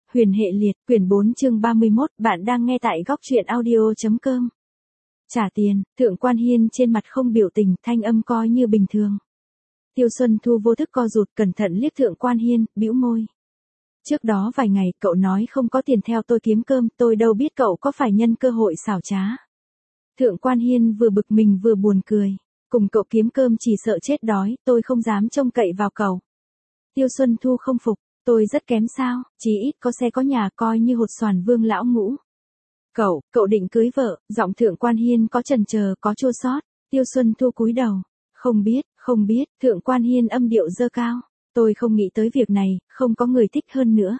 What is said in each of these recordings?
Huyền hệ liệt, quyển 4 chương 31, bạn đang nghe tại góc truyện audio.com. Trả tiền, Thượng Quan Hiên trên mặt không biểu tình, thanh âm coi như bình thường. Tiêu Xuân Thu vô thức co rụt, cẩn thận liếc Thượng Quan Hiên, bĩu môi. Trước đó vài ngày, cậu nói không có tiền theo tôi kiếm cơm, tôi đâu biết cậu có phải nhân cơ hội xảo trá. Thượng Quan Hiên vừa bực mình vừa buồn cười. Cùng cậu kiếm cơm chỉ sợ chết đói, tôi không dám trông cậy vào cậu. Tiêu Xuân Thu không phục. Tôi rất kém sao, chí ít có xe có nhà coi như hột xoàn vương lão ngũ. Cậu định cưới vợ, giọng Thượng Quan Hiên có chần chờ, có chua xót. Tiêu Xuân Thu cúi đầu. Không biết, Thượng Quan Hiên âm điệu dơ cao. Tôi không nghĩ tới việc này, không có người thích hơn nữa.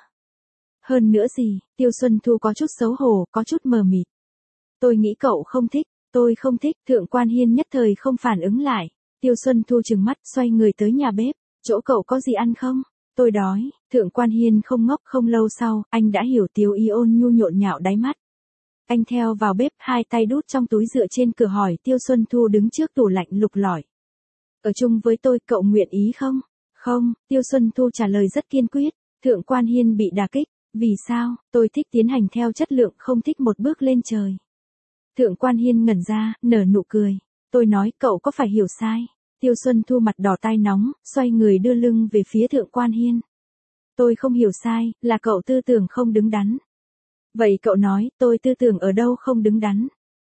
Hơn nữa gì, Tiêu Xuân Thu có chút xấu hổ, có chút mờ mịt. Tôi nghĩ cậu không thích, tôi không thích, Thượng Quan Hiên nhất thời không phản ứng lại. Tiêu Xuân Thu trừng mắt, xoay người tới nhà bếp, chỗ cậu có gì ăn không? Tôi đói, Thượng Quan Hiên không ngốc, không lâu sau, anh đã hiểu Tiêu Y ôn nhu nhộn nhạo đáy mắt. Anh theo vào bếp, hai tay đút trong túi dựa trên cửa hỏi Tiêu Xuân Thu đứng trước tủ lạnh lục lọi. Ở chung với tôi, cậu nguyện ý không? Không, Tiêu Xuân Thu trả lời rất kiên quyết. Thượng Quan Hiên bị đả kích. Vì sao? Tôi thích tiến hành theo chất lượng, không thích một bước lên trời. Thượng Quan Hiên ngẩn ra, nở nụ cười. Tôi nói cậu có phải hiểu sai? Tiêu Xuân Thu mặt đỏ tai nóng, xoay người đưa lưng về phía Thượng Quan Hiên. Tôi không hiểu sai, là cậu tư tưởng không đứng đắn. Vậy cậu nói, tôi tư tưởng ở đâu không đứng đắn?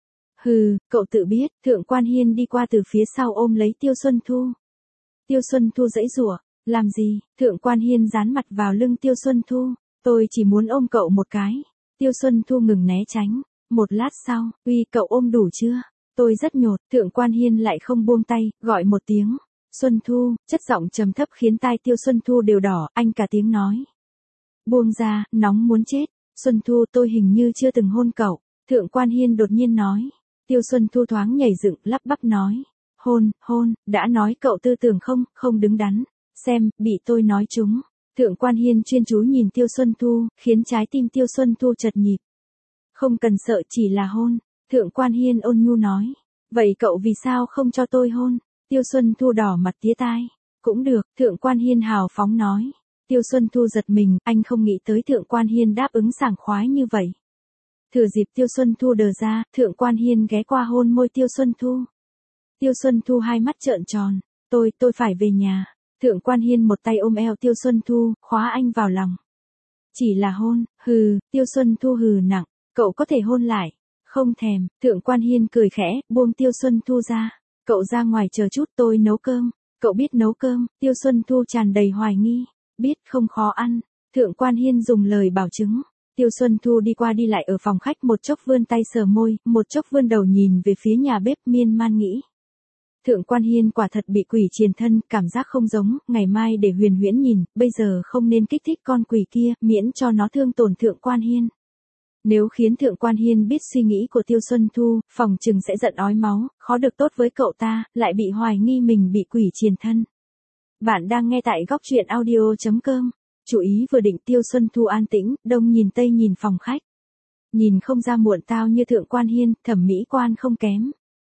Hừ, cậu tự biết. Thượng Quan Hiên đi qua từ phía sau ôm lấy Tiêu Xuân Thu. Tiêu Xuân Thu giãy giụa. Làm gì? Thượng Quan Hiên dán mặt vào lưng Tiêu Xuân Thu. Tôi chỉ muốn ôm cậu một cái. Tiêu Xuân Thu ngừng né tránh. Một lát sau, uy, cậu ôm đủ chưa? Tôi rất nhột. Thượng Quan Hiên lại không buông tay, gọi một tiếng. Xuân Thu, chất giọng trầm thấp khiến tai Tiêu Xuân Thu đều đỏ, anh cả tiếng nói. Buông ra, nóng muốn chết. Xuân Thu, tôi hình như chưa từng hôn cậu. Thượng Quan Hiên đột nhiên nói. Tiêu Xuân Thu thoáng nhảy dựng, lắp bắp nói. Hôn, đã nói cậu tư tưởng không đứng đắn. Xem, bị tôi nói trúng. Thượng Quan Hiên chuyên chú nhìn Tiêu Xuân Thu, khiến trái tim Tiêu Xuân Thu chật nhịp. Không cần sợ, chỉ là hôn. Thượng Quan Hiên ôn nhu nói. Vậy cậu vì sao không cho tôi hôn? Tiêu Xuân Thu đỏ mặt tía tai. Cũng được, Thượng Quan Hiên hào phóng nói. Tiêu Xuân Thu giật mình, anh không nghĩ tới Thượng Quan Hiên đáp ứng sảng khoái như vậy. Thừa dịp Tiêu Xuân Thu đờ ra, Thượng Quan Hiên ghé qua hôn môi Tiêu Xuân Thu. Tiêu Xuân Thu hai mắt trợn tròn. Tôi phải về nhà. Thượng Quan Hiên một tay ôm eo Tiêu Xuân Thu, khóa anh vào lòng. Chỉ là hôn, hừ, Tiêu Xuân Thu hừ nặng. Cậu có thể hôn lại. Không thèm, Thượng Quan Hiên cười khẽ, buông Tiêu Xuân Thu ra. Cậu ra ngoài chờ chút, tôi nấu cơm. Cậu biết nấu cơm? Tiêu Xuân Thu tràn đầy hoài nghi. Biết, không khó ăn. Thượng Quan Hiên dùng lời bảo chứng. Tiêu Xuân Thu đi qua đi lại ở phòng khách, một chốc vươn tay sờ môi, một chốc vươn đầu nhìn về phía nhà bếp, miên man nghĩ. Thượng Quan Hiên quả thật bị quỷ triền thân, cảm giác không giống, ngày mai để Huyền Huyễn nhìn, bây giờ không nên kích thích con quỷ kia, miễn cho nó thương tổn Thượng Quan Hiên. Nếu khiến Thượng Quan Hiên biết suy nghĩ của Tiêu Xuân Thu, phòng chừng sẽ giận ói máu, khó được tốt với cậu ta, lại bị hoài nghi mình bị quỷ triền thân. Bạn đang nghe tại góc truyện audio.com. Chú ý vừa định Tiêu Xuân Thu an tĩnh, đông nhìn tây nhìn phòng khách. Nhìn không ra muộn tao như Thượng Quan Hiên, thẩm mỹ quan không kém.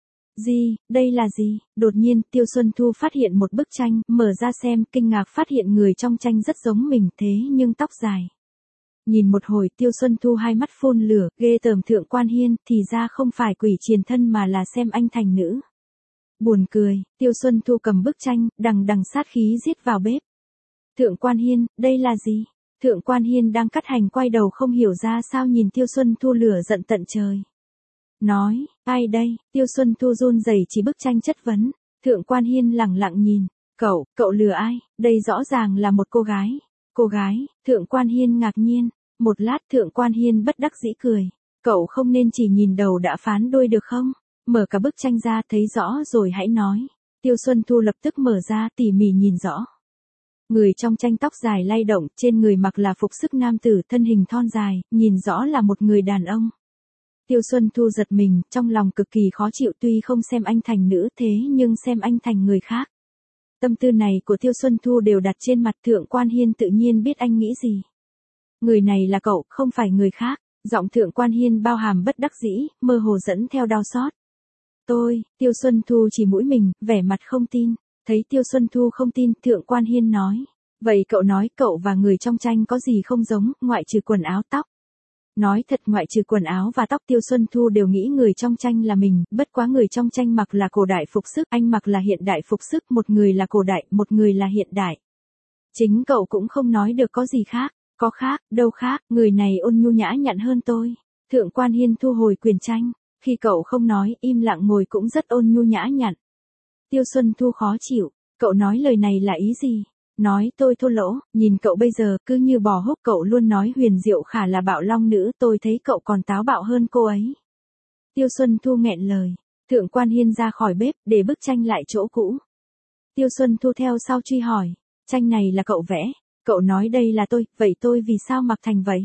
Đây là gì? Đột nhiên, Tiêu Xuân Thu phát hiện một bức tranh, mở ra xem, kinh ngạc phát hiện người trong tranh rất giống mình, thế nhưng tóc dài. Nhìn một hồi, Tiêu Xuân Thu hai mắt phun lửa, ghê tởm Thượng Quan Hiên, thì ra không phải quỷ triền thân mà là xem anh thành nữ. Buồn cười, Tiêu Xuân Thu cầm bức tranh, đằng sát khí giết vào bếp. Thượng Quan Hiên, đây là gì? Thượng Quan Hiên đang cắt hành quay đầu không hiểu ra sao nhìn Tiêu Xuân Thu lửa giận tận trời. Nói, ai đây? Tiêu Xuân Thu run rẩy chỉ bức tranh chất vấn. Thượng Quan Hiên lẳng lặng nhìn. Cậu lừa ai? Đây rõ ràng là một cô gái. Cô gái? Thượng Quan Hiên ngạc nhiên. Một lát Thượng Quan Hiên bất đắc dĩ cười. Cậu không nên chỉ nhìn đầu đã phán đuôi được không? Mở cả bức tranh ra thấy rõ rồi hãy nói. Tiêu Xuân Thu lập tức mở ra tỉ mỉ nhìn rõ. Người trong tranh tóc dài lay động, trên người mặc là phục sức nam tử, thân hình thon dài, nhìn rõ là một người đàn ông. Tiêu Xuân Thu giật mình, trong lòng cực kỳ khó chịu, tuy không xem anh thành nữ thế nhưng xem anh thành người khác. Tâm tư này của Tiêu Xuân Thu đều đặt trên mặt Thượng Quan Hiên, tự nhiên biết anh nghĩ gì. Người này là cậu, không phải người khác. Giọng Thượng Quan Hiên bao hàm bất đắc dĩ, mơ hồ dẫn theo đau xót. Tiêu Xuân Thu chỉ mũi mình, vẻ mặt không tin. Thấy Tiêu Xuân Thu không tin, Thượng Quan Hiên nói. Vậy cậu nói cậu và người trong tranh có gì không giống, ngoại trừ quần áo tóc? Nói thật, ngoại trừ quần áo và tóc, Tiêu Xuân Thu đều nghĩ người trong tranh là mình, bất quá người trong tranh mặc là cổ đại phục sức, anh mặc là hiện đại phục sức, một người là cổ đại, một người là hiện đại. Chính cậu cũng không nói được có gì khác, có khác, đâu khác, người này ôn nhu nhã nhặn hơn tôi. Thượng Quan Hiên thu hồi quyền tranh, khi cậu không nói, im lặng ngồi cũng rất ôn nhu nhã nhặn. Tiêu Xuân Thu khó chịu, cậu nói lời này là ý gì? Nói tôi thua lỗ, nhìn cậu bây giờ, cứ như bò húc, cậu luôn nói Huyền Diệu Khả là bạo long nữ, tôi thấy cậu còn táo bạo hơn cô ấy. Tiêu Xuân Thu nghẹn lời, Thượng Quan Hiên ra khỏi bếp, để bức tranh lại chỗ cũ. Tiêu Xuân Thu theo sau truy hỏi, tranh này là cậu vẽ, cậu nói đây là tôi, vậy tôi vì sao mặc thành vậy?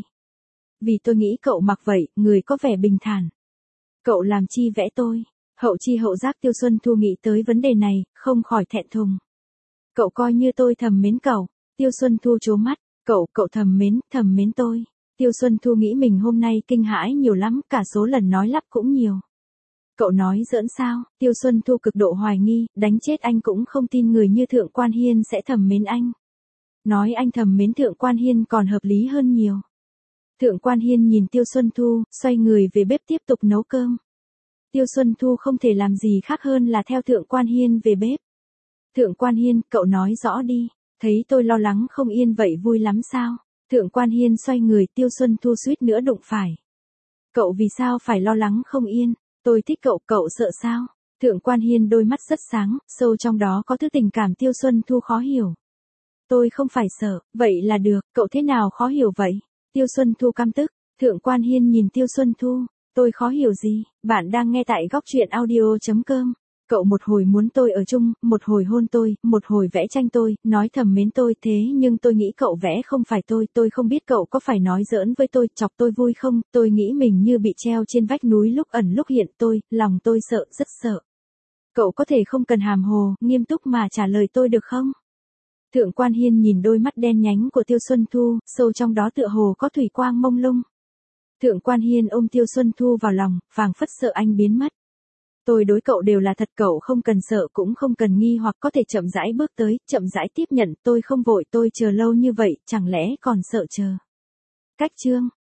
Vì tôi nghĩ cậu mặc vậy, người có vẻ bình thản. Cậu làm chi vẽ tôi? Hậu chi hậu giác, Tiêu Xuân Thu nghĩ tới vấn đề này, không khỏi thẹn thùng. Cậu coi như tôi thầm mến cậu. Tiêu Xuân Thu trố mắt, cậu thầm mến tôi. Tiêu Xuân Thu nghĩ mình hôm nay kinh hãi nhiều lắm, cả số lần nói lắp cũng nhiều. Cậu nói giỡn sao? Tiêu Xuân Thu cực độ hoài nghi, đánh chết anh cũng không tin người như Thượng Quan Hiên sẽ thầm mến anh. Nói anh thầm mến Thượng Quan Hiên còn hợp lý hơn nhiều. Thượng Quan Hiên nhìn Tiêu Xuân Thu, xoay người về bếp tiếp tục nấu cơm. Tiêu Xuân Thu không thể làm gì khác hơn là theo Thượng Quan Hiên về bếp. Thượng Quan Hiên, cậu nói rõ đi, thấy tôi lo lắng không yên vậy vui lắm sao? Thượng Quan Hiên xoay người, Tiêu Xuân Thu suýt nữa đụng phải. Cậu vì sao phải lo lắng không yên? Tôi thích cậu sợ sao? Thượng Quan Hiên đôi mắt rất sáng, sâu trong đó có thứ tình cảm Tiêu Xuân Thu khó hiểu. Tôi không phải sợ, vậy là được, cậu thế nào khó hiểu vậy? Tiêu Xuân Thu căm tức, Thượng Quan Hiên nhìn Tiêu Xuân Thu, tôi khó hiểu gì? Bạn đang nghe tại góc truyện audio.com. Cậu một hồi muốn tôi ở chung, một hồi hôn tôi, một hồi vẽ tranh tôi, nói thầm mến tôi, thế nhưng tôi nghĩ cậu vẽ không phải tôi không biết cậu có phải nói giỡn với tôi, chọc tôi vui không, tôi nghĩ mình như bị treo trên vách núi lúc ẩn lúc hiện lòng tôi sợ, rất sợ. Cậu có thể không cần hàm hồ, nghiêm túc mà trả lời tôi được không? Thượng Quan Hiên nhìn đôi mắt đen nhánh của Tiêu Xuân Thu, sâu trong đó tựa hồ có thủy quang mông lung. Thượng Quan Hiên ôm Tiêu Xuân Thu vào lòng, phảng phất sợ anh biến mất. Tôi đối cậu đều là thật, cậu không cần sợ cũng không cần nghi hoặc có thể chậm rãi bước tới, chậm rãi tiếp nhận, tôi không vội, tôi chờ lâu như vậy, chẳng lẽ còn sợ chờ. Cách chương